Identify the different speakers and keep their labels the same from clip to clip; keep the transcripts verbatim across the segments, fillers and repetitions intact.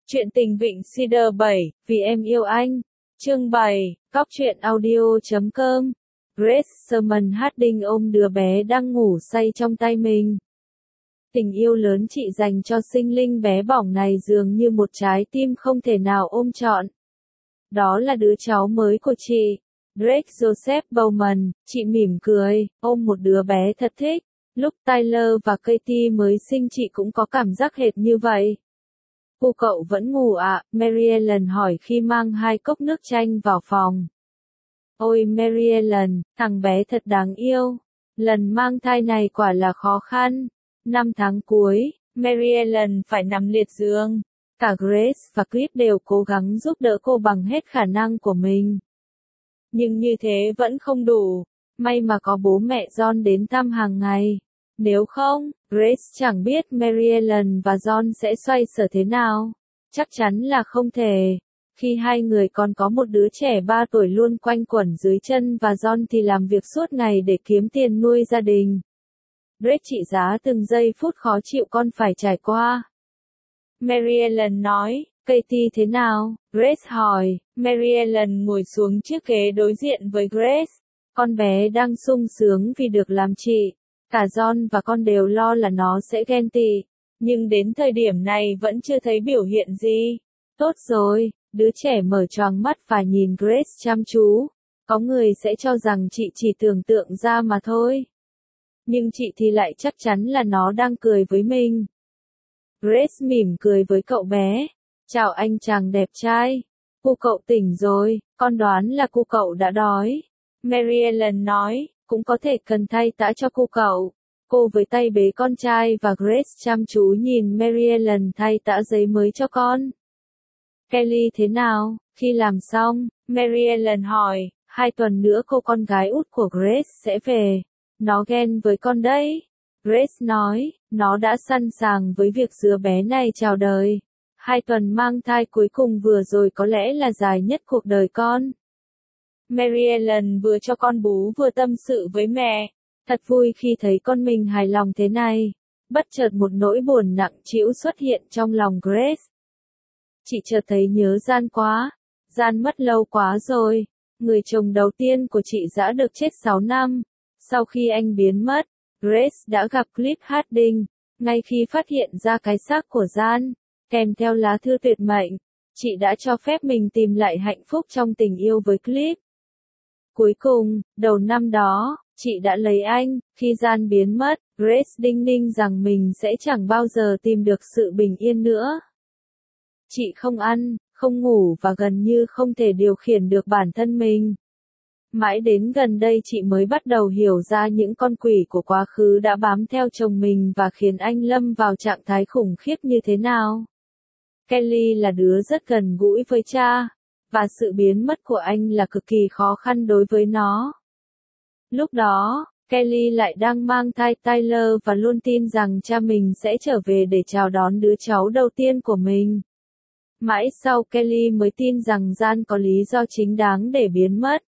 Speaker 1: Chuyện tình Vịnh Cedar bảy, vì em yêu anh. Chương bảy, cóc truyện audio chấm com. Grace Sherman Harding ôm đứa bé đang ngủ say trong tay mình. Tình yêu lớn chị dành cho sinh linh bé bỏng này dường như một trái tim không thể nào ôm trọn. Đó là đứa cháu mới của chị, Drake Joseph Bowman. Chị mỉm cười, ôm một đứa bé thật thích. Lúc Tyler và Katie mới sinh chị cũng có cảm giác hệt như vậy. Cô cậu vẫn ngủ ạ? À? Mary Ellen hỏi khi mang hai cốc nước chanh vào phòng. Ôi Mary Ellen, thằng bé thật đáng yêu. Lần mang thai này quả là khó khăn. Năm tháng cuối, Mary Ellen phải nằm liệt giường. Cả Grace và Cliff đều cố gắng giúp đỡ cô bằng hết khả năng của mình. Nhưng như thế vẫn không đủ. May mà có bố mẹ John đến thăm hàng ngày. Nếu không, Grace chẳng biết Mary Ellen và John sẽ xoay sở thế nào. Chắc chắn là không thể. Khi hai người còn có một đứa trẻ ba tuổi luôn quanh quẩn dưới chân và John thì làm việc suốt ngày để kiếm tiền nuôi gia đình. Grace trị giá từng giây phút khó chịu con phải trải qua. Mary Ellen nói, Katie thế nào? Grace hỏi. Mary Ellen ngồi xuống chiếc ghế đối diện với Grace. Con bé đang sung sướng vì được làm chị. Cả John và con đều lo là nó sẽ ghen tị. Nhưng đến thời điểm này vẫn chưa thấy biểu hiện gì. Tốt rồi, đứa trẻ mở choàng mắt và nhìn Grace chăm chú. Có người sẽ cho rằng chị chỉ tưởng tượng ra mà thôi. Nhưng chị thì lại chắc chắn là nó đang cười với mình. Grace mỉm cười với cậu bé. Chào anh chàng đẹp trai. Cô cậu tỉnh rồi, con đoán là cô cậu đã đói. Mary Ellen nói, cũng có thể cần thay tã cho cô cậu. Cô với tay bế con trai và Grace chăm chú nhìn Mary Ellen thay tã giấy mới cho con. Kelly thế nào? Khi làm xong, Mary Ellen hỏi, hai tuần nữa cô con gái út của Grace sẽ về. Nó ghen với con đấy. Grace nói, nó đã sẵn sàng với việc đứa bé này chào đời. Hai tuần mang thai cuối cùng vừa rồi có lẽ là dài nhất cuộc đời con. Mary Ellen vừa cho con bú vừa tâm sự với mẹ. Thật vui khi thấy con mình hài lòng thế này. Bất chợt một nỗi buồn nặng trĩu xuất hiện trong lòng Grace. Chị chợt thấy nhớ Gian quá. Gian mất lâu quá rồi. Người chồng đầu tiên của chị đã được chết sáu năm. Sau khi anh biến mất, Grace đã gặp Cliff Harding. Ngay khi phát hiện ra cái xác của Gian, kèm theo lá thư tuyệt mệnh, chị đã cho phép mình tìm lại hạnh phúc trong tình yêu với Cliff. Cuối cùng, đầu năm đó, chị đã lấy anh. Khi Gian biến mất, Grace đinh ninh rằng mình sẽ chẳng bao giờ tìm được sự bình yên nữa. Chị không ăn, không ngủ và gần như không thể điều khiển được bản thân mình. Mãi đến gần đây chị mới bắt đầu hiểu ra những con quỷ của quá khứ đã bám theo chồng mình và khiến anh lâm vào trạng thái khủng khiếp như thế nào. Kelly là đứa rất gần gũi với cha, và sự biến mất của anh là cực kỳ khó khăn đối với nó. Lúc đó, Kelly lại đang mang thai Tyler và luôn tin rằng cha mình sẽ trở về để chào đón đứa cháu đầu tiên của mình. Mãi sau Kelly mới tin rằng Gian có lý do chính đáng để biến mất.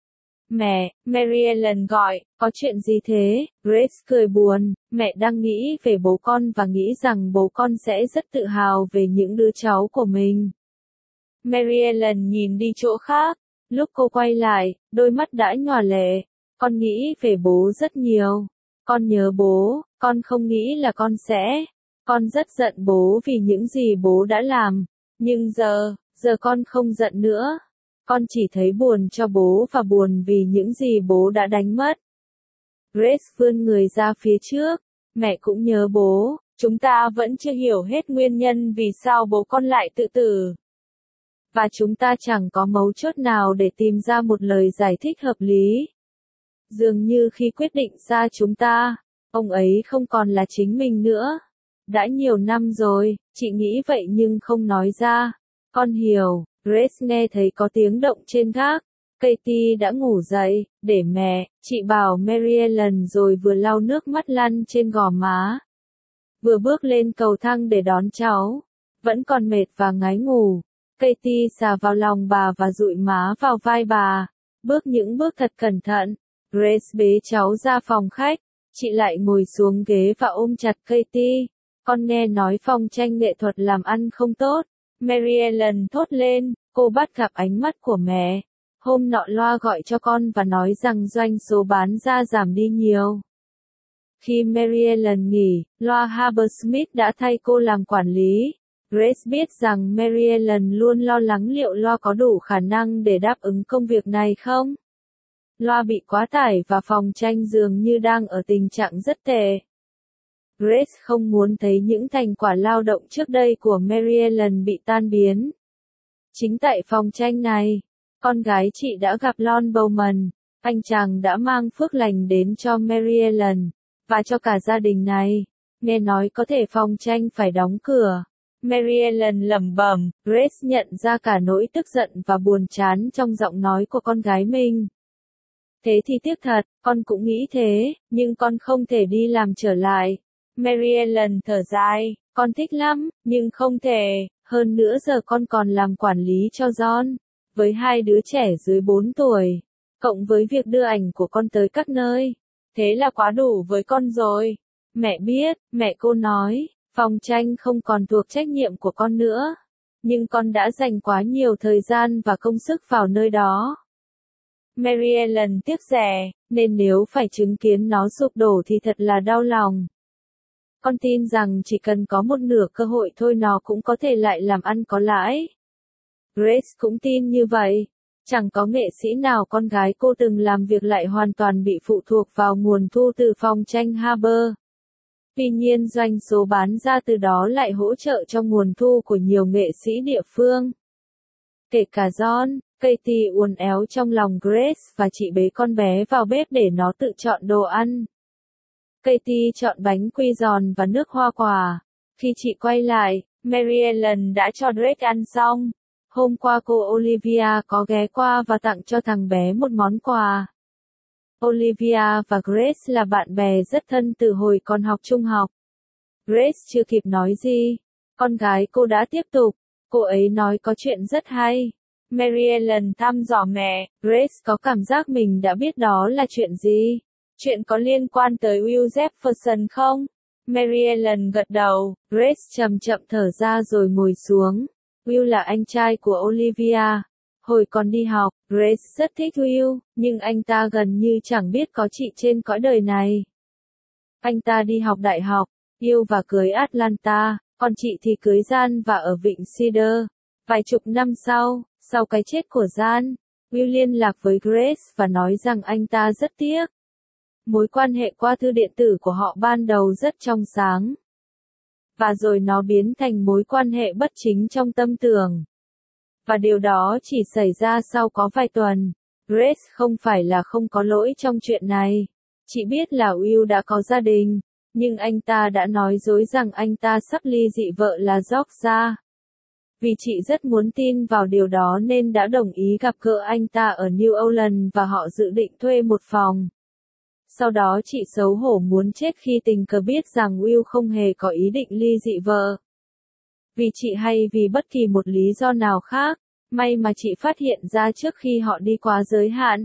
Speaker 1: Mẹ, Mary Ellen gọi, có chuyện gì thế? Grace cười buồn, mẹ đang nghĩ về bố con và nghĩ rằng bố con sẽ rất tự hào về những đứa cháu của mình. Mary Ellen nhìn đi chỗ khác, lúc cô quay lại, đôi mắt đã nhòa lệ. Con nghĩ về bố rất nhiều. Con nhớ bố, con không nghĩ là con sẽ. Con rất giận bố vì những gì bố đã làm. Nhưng giờ, giờ con không giận nữa. Con chỉ thấy buồn cho bố và buồn vì những gì bố đã đánh mất. Grace vươn người ra phía trước. Mẹ cũng nhớ bố. Chúng ta vẫn chưa hiểu hết nguyên nhân vì sao bố con lại tự tử. Và chúng ta chẳng có mấu chốt nào để tìm ra một lời giải thích hợp lý. Dường như khi quyết định ra chúng ta, ông ấy không còn là chính mình nữa. Đã nhiều năm rồi, chị nghĩ vậy nhưng không nói ra. Con hiểu. Grace nghe thấy có tiếng động trên gác. Katie đã ngủ dậy, để mẹ, chị bảo Mary Ellen rồi vừa lau nước mắt lăn trên gò má. Vừa bước lên cầu thang để đón cháu. Vẫn còn mệt và ngái ngủ. Katie xà vào lòng bà và dụi má vào vai bà. Bước những bước thật cẩn thận. Grace bế cháu ra phòng khách. Chị lại ngồi xuống ghế và ôm chặt Katie. Con nghe nói phong tranh nghệ thuật làm ăn không tốt. Mary Ellen thốt lên, cô bắt gặp ánh mắt của mẹ. Hôm nọ loa gọi cho con và nói rằng doanh số bán ra giảm đi nhiều. Khi Mary Ellen nghỉ, loa Habersmith đã thay cô làm quản lý. Grace biết rằng Mary Ellen luôn lo lắng liệu loa có đủ khả năng để đáp ứng công việc này không. Loa bị quá tải và phòng tranh dường như đang ở tình trạng rất tệ. Grace không muốn thấy những thành quả lao động trước đây của Mary Ellen bị tan biến. Chính tại phòng tranh này, con gái chị đã gặp Lon Bowman. Anh chàng đã mang phước lành đến cho Mary Ellen, và cho cả gia đình này. Nghe nói có thể phòng tranh phải đóng cửa. Mary Ellen lẩm bẩm, Grace nhận ra cả nỗi tức giận và buồn chán trong giọng nói của con gái mình. Thế thì tiếc thật, con cũng nghĩ thế, nhưng con không thể đi làm trở lại. Mary Ellen thở dài, con thích lắm, nhưng không thể, hơn nữa giờ con còn làm quản lý cho John, với hai đứa trẻ dưới bốn tuổi, cộng với việc đưa ảnh của con tới các nơi. Thế là quá đủ với con rồi. Mẹ biết, mẹ cô nói, phòng tranh không còn thuộc trách nhiệm của con nữa. Nhưng con đã dành quá nhiều thời gian và công sức vào nơi đó. Mary Ellen tiếc rẻ, nên nếu phải chứng kiến nó sụp đổ thì thật là đau lòng. Con tin rằng chỉ cần có một nửa cơ hội thôi nó cũng có thể lại làm ăn có lãi. Grace cũng tin như vậy. Chẳng có nghệ sĩ nào con gái cô từng làm việc lại hoàn toàn bị phụ thuộc vào nguồn thu từ phòng tranh Haber. Tuy nhiên doanh số bán ra từ đó lại hỗ trợ cho nguồn thu của nhiều nghệ sĩ địa phương. Kể cả John, Katie uốn éo trong lòng Grace và chị bế con bé vào bếp để nó tự chọn đồ ăn. Katie chọn bánh quy giòn và nước hoa quả. Khi chị quay lại, Mary Ellen đã cho Drake ăn xong. Hôm qua cô Olivia có ghé qua và tặng cho thằng bé một món quà. Olivia và Grace là bạn bè rất thân từ hồi còn học trung học. Grace chưa kịp nói gì, con gái cô đã tiếp tục. Cô ấy nói có chuyện rất hay. Mary Ellen thăm dò mẹ, Grace có cảm giác mình đã biết đó là chuyện gì. Chuyện có liên quan tới Will Jefferson không? Mary Ellen gật đầu, Grace chậm chậm thở ra rồi ngồi xuống. Will là anh trai của Olivia. Hồi còn đi học, Grace rất thích Will, nhưng anh ta gần như chẳng biết có chị trên cõi đời này. Anh ta đi học đại học, yêu và cưới Atlanta, còn chị thì cưới Jan và ở Vịnh Cedar. Vài chục năm sau, sau cái chết của Jan, Will liên lạc với Grace và nói rằng anh ta rất tiếc. Mối quan hệ qua thư điện tử của họ ban đầu rất trong sáng. Và rồi nó biến thành mối quan hệ bất chính trong tâm tưởng. Và điều đó chỉ xảy ra sau có vài tuần. Grace không phải là không có lỗi trong chuyện này. Chị biết là Will đã có gia đình, nhưng anh ta đã nói dối rằng anh ta sắp ly dị vợ là Georgia. Vì chị rất muốn tin vào điều đó nên đã đồng ý gặp gỡ anh ta ở New Orleans và họ dự định thuê một phòng. Sau đó chị xấu hổ muốn chết khi tình cờ biết rằng Will không hề có ý định ly dị vợ. Vì chị hay vì bất kỳ một lý do nào khác, may mà chị phát hiện ra trước khi họ đi quá giới hạn.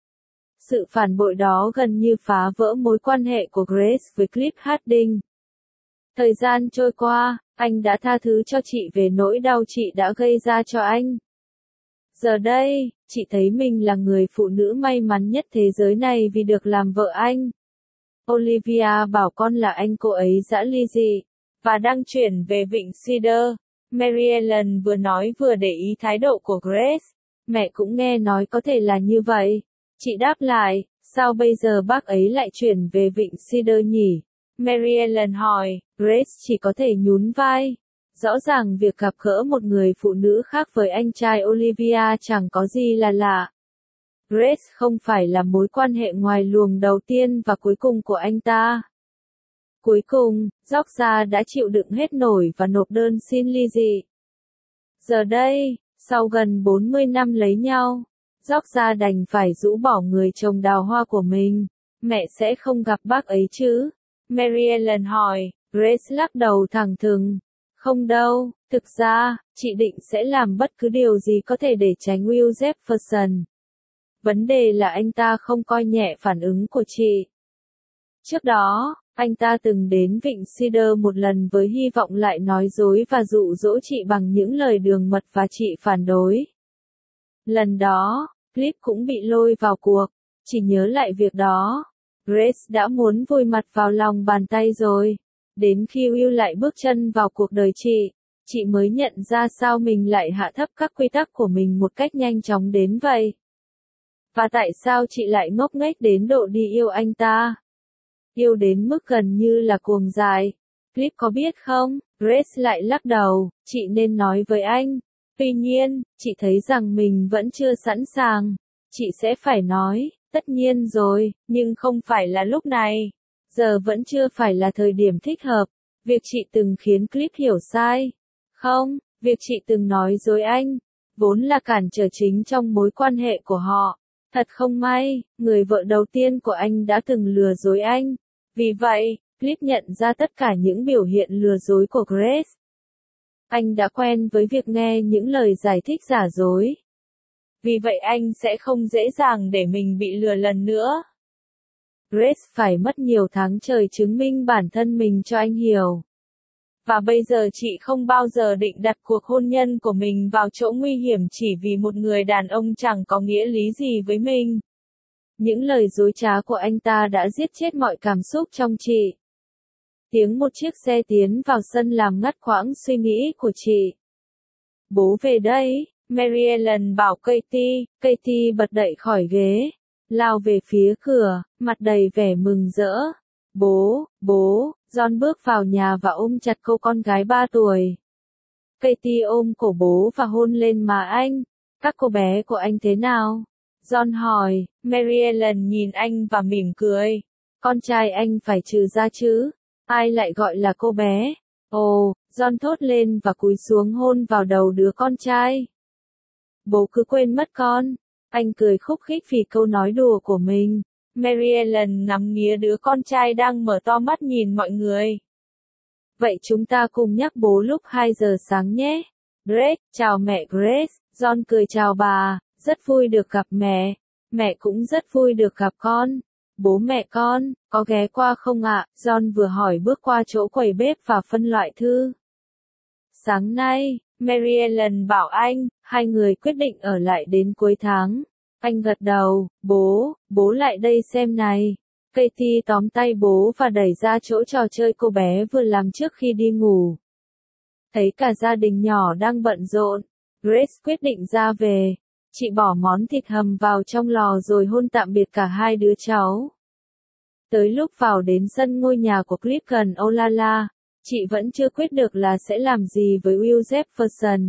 Speaker 1: Sự phản bội đó gần như phá vỡ mối quan hệ của Grace với Cliff Harding. Thời gian trôi qua, anh đã tha thứ cho chị về nỗi đau chị đã gây ra cho anh. Giờ đây, chị thấy mình là người phụ nữ may mắn nhất thế giới này vì được làm vợ anh. Olivia bảo con là anh cô ấy đã ly dị, và đang chuyển về Vịnh Cedar. Mary Ellen vừa nói vừa để ý thái độ của Grace. Mẹ cũng nghe nói có thể là như vậy. Chị đáp lại, sao bây giờ bác ấy lại chuyển về Vịnh Cedar nhỉ? Mary Ellen hỏi, Grace chỉ có thể nhún vai. Rõ ràng việc gặp gỡ một người phụ nữ khác với anh trai Olivia chẳng có gì là lạ. Grace không phải là mối quan hệ ngoài luồng đầu tiên và cuối cùng của anh ta. Cuối cùng, Georgia đã chịu đựng hết nổi và nộp đơn xin ly dị. Giờ đây, sau gần bốn mươi năm lấy nhau, Georgia đành phải rũ bỏ người chồng đào hoa của mình. Mẹ sẽ không gặp bác ấy chứ? Mary Ellen hỏi. Grace lắc đầu thẳng thừng. Không đâu, thực ra, chị định sẽ làm bất cứ điều gì có thể để tránh Will Jefferson. Vấn đề là anh ta không coi nhẹ phản ứng của chị. Trước đó, Anh ta từng đến Vịnh Cedar một lần với hy vọng lại nói dối và dụ dỗ chị bằng những lời đường mật và chị phản đối. Lần đó, Cliff cũng bị lôi vào cuộc. Chỉ nhớ lại việc đó, Grace đã muốn vùi mặt vào lòng bàn tay rồi. Đến khi Will lại bước chân vào cuộc đời chị, chị mới nhận ra sao mình lại hạ thấp các quy tắc của mình một cách nhanh chóng đến vậy. Và tại sao chị lại ngốc nghếch đến độ đi yêu anh ta? Yêu đến mức gần như là cuồng dại. Cliff có biết không? Grace lại lắc đầu, chị nên nói với anh. Tuy nhiên, chị thấy rằng mình vẫn chưa sẵn sàng. Chị sẽ phải nói, tất nhiên rồi, nhưng không phải là lúc này. Giờ vẫn chưa phải là thời điểm thích hợp. Việc chị từng khiến Cliff hiểu sai. Không, việc chị từng nói dối anh, vốn là cản trở chính trong mối quan hệ của họ. Thật không may, người vợ đầu tiên của anh đã từng lừa dối anh. Vì vậy, Cliff nhận ra tất cả những biểu hiện lừa dối của Grace. Anh đã quen với việc nghe những lời giải thích giả dối. Vì vậy anh sẽ không dễ dàng để mình bị lừa lần nữa. Grace phải mất nhiều tháng trời chứng minh bản thân mình cho anh hiểu. Và bây giờ chị không bao giờ định đặt cuộc hôn nhân của mình vào chỗ nguy hiểm chỉ vì một người đàn ông chẳng có nghĩa lý gì với mình. Những lời dối trá của anh ta đã giết chết mọi cảm xúc trong chị. Tiếng một chiếc xe tiến vào sân làm ngắt quãng suy nghĩ của chị. Bố về đây, Mary Ellen bảo Katie. Katie bật dậy khỏi ghế, lao về phía cửa, mặt đầy vẻ mừng rỡ. Bố, bố, John bước vào nhà và ôm chặt cô con gái ba tuổi. Katie ôm cổ bố và hôn lên má anh. Các cô bé của anh thế nào? John hỏi. Mary Ellen nhìn anh và mỉm cười. Con trai anh phải trừ ra chứ. Ai lại gọi là cô bé? Ồ, John thốt lên và cúi xuống hôn vào đầu đứa con trai. Bố cứ quên mất con. Anh cười khúc khích vì câu nói đùa của mình. Mary Ellen ngắm nghía đứa con trai đang mở to mắt nhìn mọi người. Vậy chúng ta cùng nhắc bố lúc hai giờ sáng nhé. Grace, chào mẹ Grace. John cười chào bà, rất vui được gặp mẹ. Mẹ cũng rất vui được gặp con. Bố mẹ con, có ghé qua không ạ? John vừa hỏi bước qua chỗ quầy bếp và phân loại thư. Sáng nay, Mary Ellen bảo anh, hai người quyết định ở lại đến cuối tháng. Anh gật đầu, bố, bố lại đây xem này. Katie tóm tay bố và đẩy ra chỗ trò chơi cô bé vừa làm trước khi đi ngủ. Thấy cả gia đình nhỏ đang bận rộn, Grace quyết định ra về. Chị bỏ món thịt hầm vào trong lò rồi hôn tạm biệt cả hai đứa cháu. Tới lúc vào đến sân ngôi nhà của Cliff gần Olala, chị vẫn chưa quyết được là sẽ làm gì với Will Jefferson.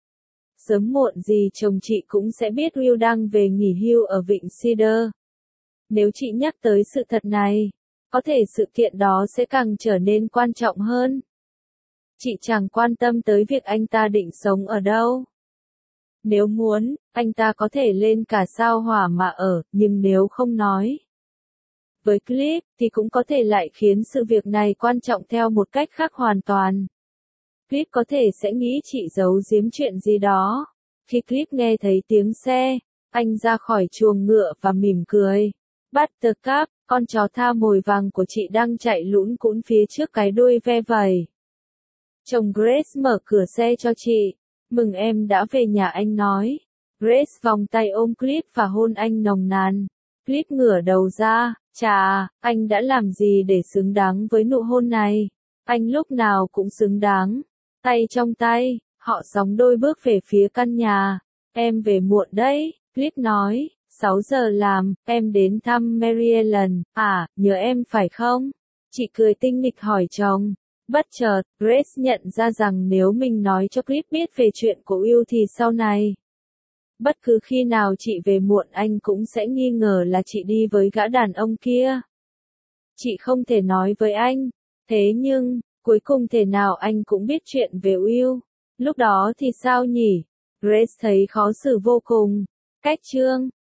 Speaker 1: Sớm muộn gì chồng chị cũng sẽ biết Will đang về nghỉ hưu ở Vịnh Cedar. Nếu chị nhắc tới sự thật này, có thể sự kiện đó sẽ càng trở nên quan trọng hơn. Chị chẳng quan tâm tới việc anh ta định sống ở đâu. Nếu muốn, anh ta có thể lên cả sao hỏa mà ở, nhưng nếu không nói. Với Cliff, thì cũng có thể lại khiến sự việc này quan trọng theo một cách khác hoàn toàn. Cliff có thể sẽ nghĩ chị giấu giếm chuyện gì đó. Khi Cliff nghe thấy tiếng xe, anh ra khỏi chuồng ngựa và mỉm cười. Buttercup, con chó tha mồi vàng của chị đang chạy lũn cũn phía trước cái đuôi ve vẩy. Chồng Grace mở cửa xe cho chị. Mừng em đã về nhà, anh nói. Grace vòng tay ôm Cliff và hôn anh nồng nàn. Cliff ngửa đầu ra, chà, anh đã làm gì để xứng đáng với nụ hôn này? Anh lúc nào cũng xứng đáng. Tay trong tay, họ sóng đôi bước về phía căn nhà. Em về muộn đấy, Cliff nói. sáu giờ làm, em đến thăm Mary Ellen, à, nhớ em phải không? Chị cười tinh nghịch hỏi chồng. Bất chợt, Grace nhận ra rằng nếu mình nói cho Cliff biết về chuyện của Will thì sau này, bất cứ khi nào chị về muộn anh cũng sẽ nghi ngờ là chị đi với gã đàn ông kia. Chị không thể nói với anh, thế nhưng, cuối cùng thể nào anh cũng biết chuyện về Will. Lúc đó thì sao nhỉ? Grace thấy khó xử vô cùng. Cách chương